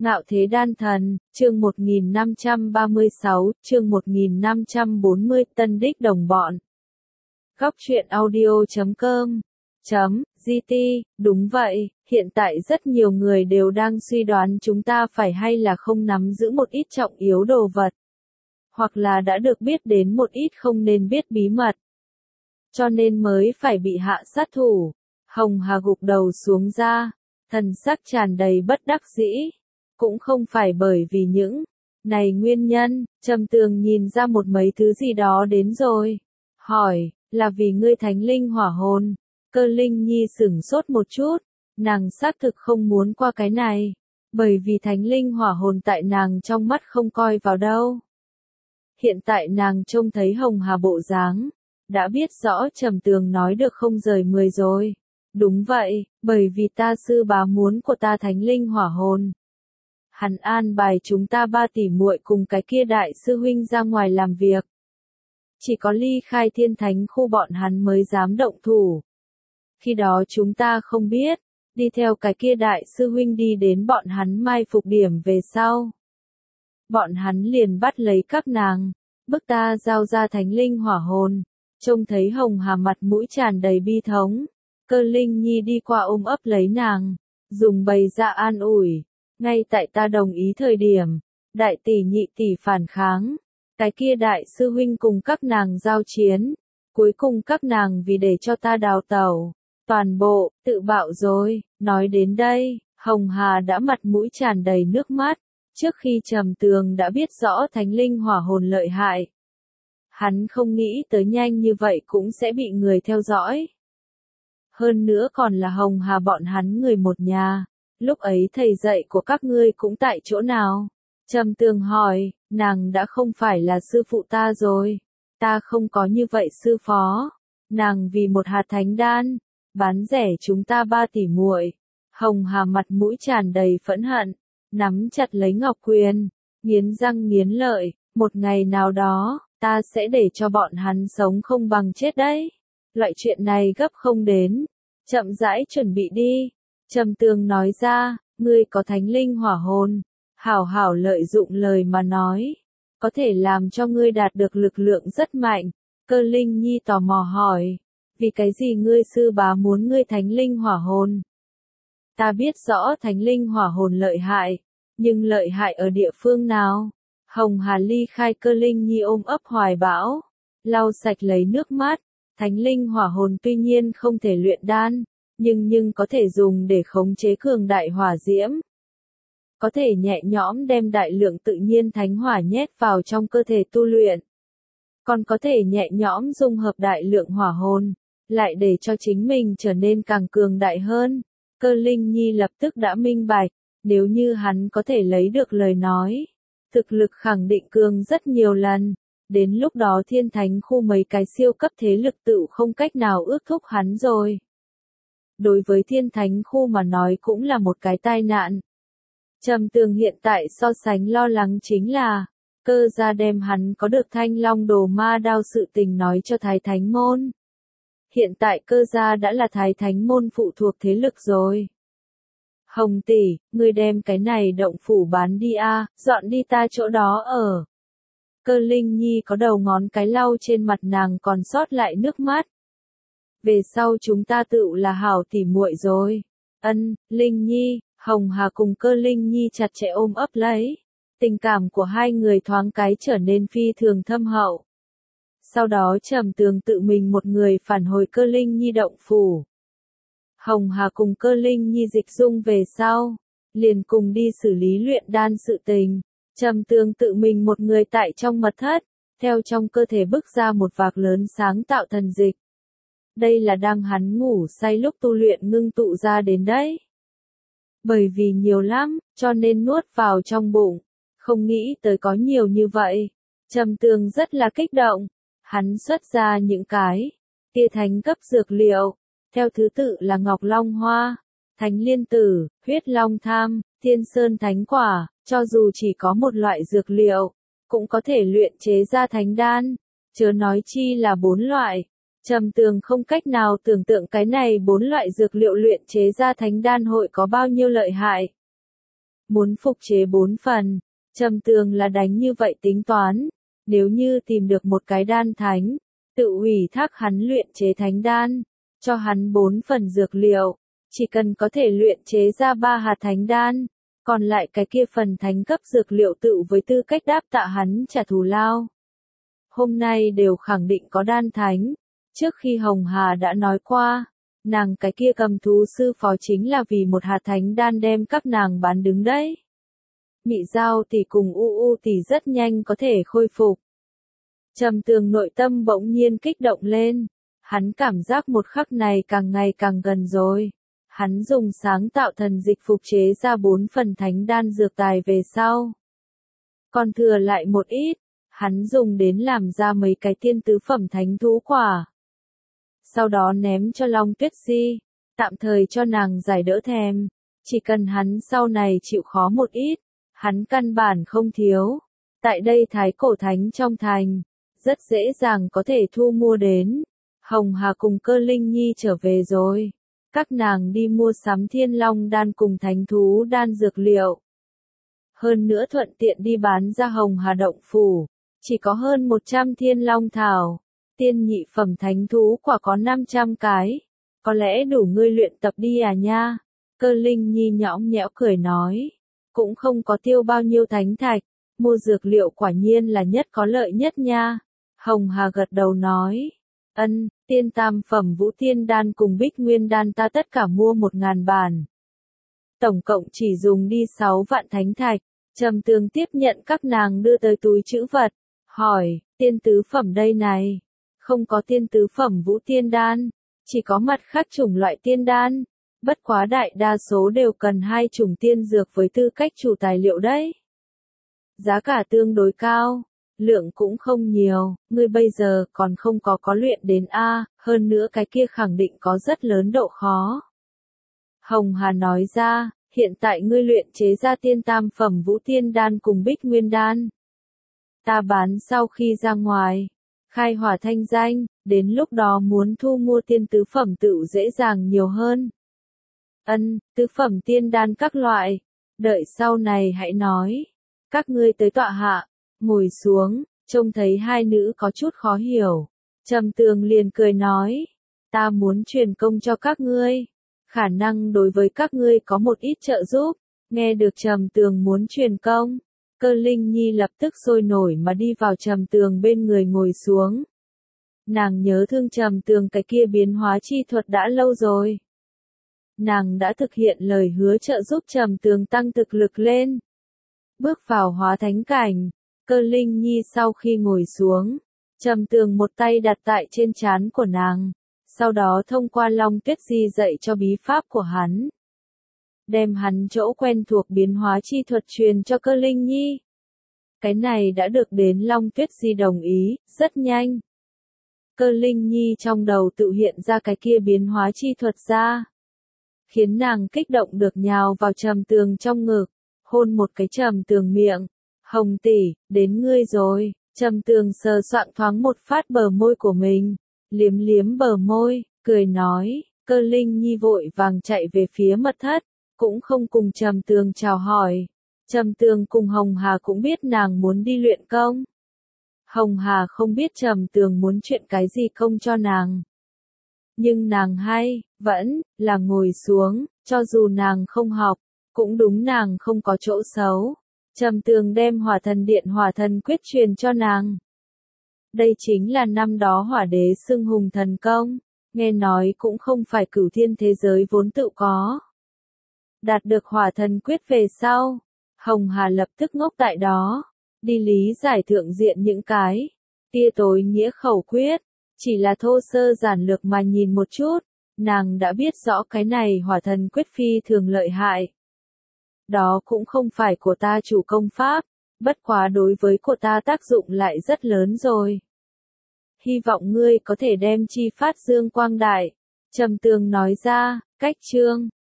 Ngạo Thế Đan Thần, chương 1536, chương 1540, Tân Đích Đồng Bọn. Góc truyện audio.com .gt, đúng vậy, hiện tại rất nhiều người đều đang suy đoán chúng ta phải hay là không nắm giữ một ít trọng yếu đồ vật. Hoặc là đã được biết đến một ít không nên biết bí mật. Cho nên mới phải bị hạ sát thủ. Hồng Hà gục đầu xuống ra, thần sắc tràn đầy bất đắc dĩ. Cũng không phải bởi vì những này nguyên nhân, Trầm Tường nhìn ra một mấy thứ gì đó đến rồi. Hỏi, là vì ngươi thánh linh hỏa hồn. Cơ Linh Nhi sửng sốt một chút, nàng xác thực không muốn qua cái này. Bởi vì thánh linh hỏa hồn tại nàng trong mắt không coi vào đâu. Hiện tại nàng trông thấy Hồng Hà bộ dáng, đã biết rõ Trầm Tường nói được không rời 10 rồi. Đúng vậy, bởi vì ta sư bá muốn của ta thánh linh hỏa hồn. Hắn an bài chúng ta 3 tỷ muội cùng cái kia đại sư huynh ra ngoài làm việc. Chỉ có ly khai thiên thánh khu bọn hắn mới dám động thủ. Khi đó chúng ta không biết, đi theo cái kia đại sư huynh đi đến bọn hắn mai phục điểm về sau. Bọn hắn liền bắt lấy các nàng, bức ta giao ra thánh linh hỏa hồn. Trông thấy Hồng Hà mặt mũi tràn đầy bi thống. Cơ Linh Nhi đi qua ôm ấp lấy nàng, dùng bày ra an ủi. Ngay tại ta đồng ý thời điểm, đại tỷ nhị tỷ phản kháng, cái kia đại sư huynh cùng các nàng giao chiến, cuối cùng các nàng vì để cho ta đào tẩu, toàn bộ, tự bạo rồi. Nói đến đây, Hồng Hà đã mặt mũi tràn đầy nước mắt, trước khi Trầm Tường đã biết rõ thánh linh hỏa hồn lợi hại. Hắn không nghĩ tới nhanh như vậy cũng sẽ bị người theo dõi. Hơn nữa còn là Hồng Hà bọn hắn người một nhà. Lúc ấy thầy dạy của các ngươi cũng tại chỗ nào? Trầm Tường hỏi, nàng đã không phải là sư phụ ta rồi. Ta không có như vậy sư phó. Nàng vì một hạt thánh đan, bán rẻ chúng ta 3 tỷ muội. Hồng Hà mặt mũi tràn đầy phẫn hận, nắm chặt lấy ngọc quyền, nghiến răng nghiến lợi, một ngày nào đó, ta sẽ để cho bọn hắn sống không bằng chết đấy. Loại chuyện này gấp không đến, chậm rãi chuẩn bị đi. Trầm Tường nói ra, ngươi có thánh linh hỏa hồn, hảo hảo lợi dụng lời mà nói, có thể làm cho ngươi đạt được lực lượng rất mạnh. Cơ Linh Nhi tò mò hỏi, vì cái gì ngươi sư bá muốn ngươi thánh linh hỏa hồn? Ta biết rõ thánh linh hỏa hồn lợi hại, nhưng lợi hại ở địa phương nào? Hồng Hà ly khai Cơ Linh Nhi ôm ấp hoài bão, lau sạch lấy nước mắt. Thánh linh hỏa hồn tuy nhiên không thể luyện đan, nhưng có thể dùng để khống chế cường đại hỏa diễm. Có thể nhẹ nhõm đem đại lượng tự nhiên thánh hỏa nhét vào trong cơ thể tu luyện. Còn có thể nhẹ nhõm dung hợp đại lượng hỏa hồn, lại để cho chính mình trở nên càng cường đại hơn. Cơ Linh Nhi lập tức đã minh bạch, nếu như hắn có thể lấy được lời nói, thực lực khẳng định cường rất nhiều lần. Đến lúc đó thiên thánh khu mấy cái siêu cấp thế lực tự không cách nào ước thúc hắn rồi. Đối với thiên thánh khu mà nói cũng là một cái tai nạn. Trầm Tường hiện tại so sánh lo lắng chính là, Cơ gia đem hắn có được thanh long đồ ma đao sự tình nói cho Thái Thánh Môn. Hiện tại Cơ gia đã là Thái Thánh Môn phụ thuộc thế lực rồi. Hồng tỷ, ngươi đem cái này động phủ bán đi a, dọn đi ta chỗ đó ở. Cơ Linh Nhi có đầu ngón cái lau trên mặt nàng còn sót lại nước mắt. Về sau chúng ta tự là hảo tỉ muội rồi. Ân, Linh Nhi, Hồng Hà cùng Cơ Linh Nhi chặt chẽ ôm ấp lấy. Tình cảm của hai người thoáng cái trở nên phi thường thâm hậu. Sau đó Trầm Tường tự mình một người phản hồi Cơ Linh Nhi động phủ. Hồng Hà cùng Cơ Linh Nhi dịch dung về sau, liền cùng đi xử lý luyện đan sự tình. Trầm Tường tự mình một người tại trong mật thất, theo trong cơ thể bức ra một vạc lớn sáng tạo thần dịch. Đây là đang hắn ngủ say lúc tu luyện ngưng tụ ra đến đấy. Bởi vì nhiều lắm, cho nên nuốt vào trong bụng. Không nghĩ tới có nhiều như vậy. Trầm Tường rất là kích động. Hắn xuất ra những cái tia thánh cấp dược liệu. Theo thứ tự là Ngọc Long Hoa, Thánh Liên Tử, Huyết Long Tham, Thiên Sơn Thánh Quả. Cho dù chỉ có một loại dược liệu, cũng có thể luyện chế ra thánh đan. Chớ nói chi là 4 loại. Trầm Tường không cách nào tưởng tượng cái này 4 loại dược liệu luyện chế ra thánh đan hội có bao nhiêu lợi hại. muốn phục chế 4 phần. Trầm Tường là đánh như vậy tính toán, nếu như tìm được một cái đan thánh, tự ủy thác hắn luyện chế thánh đan, cho hắn 4 phần dược liệu, chỉ cần có thể luyện chế ra 3 hạt thánh đan, còn lại cái kia phần thánh cấp dược liệu tự với tư cách đáp tạ hắn trả thù lao. Hôm nay đều khẳng định có đan thánh, trước khi Hồng Hà đã nói qua, nàng cái kia cầm thú sư phó chính là vì một hạt thánh đan đem các nàng bán đứng đấy. Mị Giao tỷ cùng U tỷ rất nhanh có thể khôi phục. Trầm Tường nội tâm bỗng nhiên kích động lên, hắn cảm giác một khắc này càng ngày càng gần rồi. Hắn dùng sáng tạo thần dịch phục chế ra 4 phần thánh đan dược tài về sau. Còn thừa lại một ít, hắn dùng đến làm ra mấy cái tiên tứ phẩm thánh thú quả. Sau đó ném cho Long Tuyết Di, tạm thời cho nàng giải đỡ thèm, chỉ cần hắn sau này chịu khó một ít, hắn căn bản không thiếu. Tại đây Thái Cổ Thánh trong thành, rất dễ dàng có thể thu mua đến. Hồng Hà cùng Cơ Linh Nhi trở về rồi. Các nàng đi mua sắm Thiên Long đan cùng thánh thú đan dược liệu. Hơn nữa thuận tiện đi bán ra Hồng Hà động phủ, chỉ có hơn 100 Thiên Long thảo, tiên nhị phẩm thánh thú quả có 500 cái, có lẽ đủ ngươi luyện tập đi à nha. Cơ Linh Nhi nhõng nhẽo cười nói, cũng không có tiêu bao nhiêu thánh thạch, mua dược liệu quả nhiên là nhất có lợi nhất nha. Hồng Hà gật đầu nói, ân, tiên tam phẩm vũ tiên đan cùng bích nguyên đan ta tất cả mua 1000 bản. Tổng cộng chỉ dùng đi 6 vạn thánh thạch. Trầm Tường tiếp nhận các nàng đưa tới túi trữ vật, hỏi, tiên tứ phẩm đây này, không có tiên tứ phẩm vũ tiên đan, chỉ có mặt khác chủng loại tiên đan, bất quá đại đa số đều cần 2 chủng tiên dược với tư cách chủ tài liệu đấy. Giá cả tương đối cao, lượng cũng không nhiều, ngươi bây giờ còn không có luyện đến A, hơn nữa cái kia khẳng định có rất lớn độ khó. Hồng Hà nói ra, hiện tại ngươi luyện chế ra tiên tam phẩm vũ tiên đan cùng bích nguyên đan. Ta bán sau khi ra ngoài, khai hỏa thanh danh, đến lúc đó muốn thu mua tiên tứ phẩm tự dễ dàng nhiều hơn. Ân, tứ phẩm tiên đan các loại, đợi sau này hãy nói. Các ngươi tới tọa hạ, ngồi xuống, trông thấy hai nữ có chút khó hiểu. Trầm Tường liền cười nói, ta muốn truyền công cho các ngươi, khả năng đối với các ngươi có một ít trợ giúp. Nghe được Trầm Tường muốn truyền công, Cơ Linh Nhi lập tức sôi nổi mà đi vào Trầm Tường bên người ngồi xuống. Nàng nhớ thương Trầm Tường cái kia biến hóa chi thuật đã lâu rồi. Nàng đã thực hiện lời hứa trợ giúp Trầm Tường tăng thực lực lên. Bước vào hóa thánh cảnh, Cơ Linh Nhi sau khi ngồi xuống, Trầm Tường một tay đặt tại trên trán của nàng, sau đó thông qua Long Tuyết Di dạy cho bí pháp của hắn. Đem hắn chỗ quen thuộc biến hóa chi thuật truyền cho Cơ Linh Nhi. Cái này đã được đến Long Tuyết Di đồng ý, rất nhanh. Cơ Linh Nhi trong đầu tự hiện ra cái kia biến hóa chi thuật ra, khiến nàng kích động được nhào vào Trầm Tường trong ngực, hôn một cái Trầm Tường miệng. Hồng tỷ, đến ngươi rồi. Trầm Tường sờ soạng thoáng một phát bờ môi của mình, liếm liếm bờ môi, cười nói. Cơ Linh Nhi vội vàng chạy về phía mật thất, cũng không cùng Trầm Tường chào hỏi. Trầm Tường cùng Hồng Hà cũng biết nàng muốn đi luyện công. Hồng Hà không biết Trầm Tường muốn chuyện cái gì công cho nàng. Nhưng nàng hay, vẫn, là ngồi xuống, cho dù nàng không học, cũng đúng nàng không có chỗ xấu. Trầm Tường đem Hỏa Thần Điện Hỏa Thần Quyết truyền cho nàng. Đây chính là năm đó Hỏa Đế xưng hùng thần công, nghe nói cũng không phải cửu thiên thế giới vốn tự có. Đạt được Hỏa Thần Quyết về sau, Hồng Hà lập tức ngốc tại đó, đi lý giải thượng diện những cái tia tối nghĩa khẩu quyết, chỉ là thô sơ giản lược mà nhìn một chút, nàng đã biết rõ cái này Hỏa Thần Quyết phi thường lợi hại. Đó cũng không phải của ta chủ công pháp, bất quá đối với của ta tác dụng lại rất lớn rồi. Hy vọng ngươi có thể đem chi phát dương quang đại. Trầm Tường nói ra, cách chương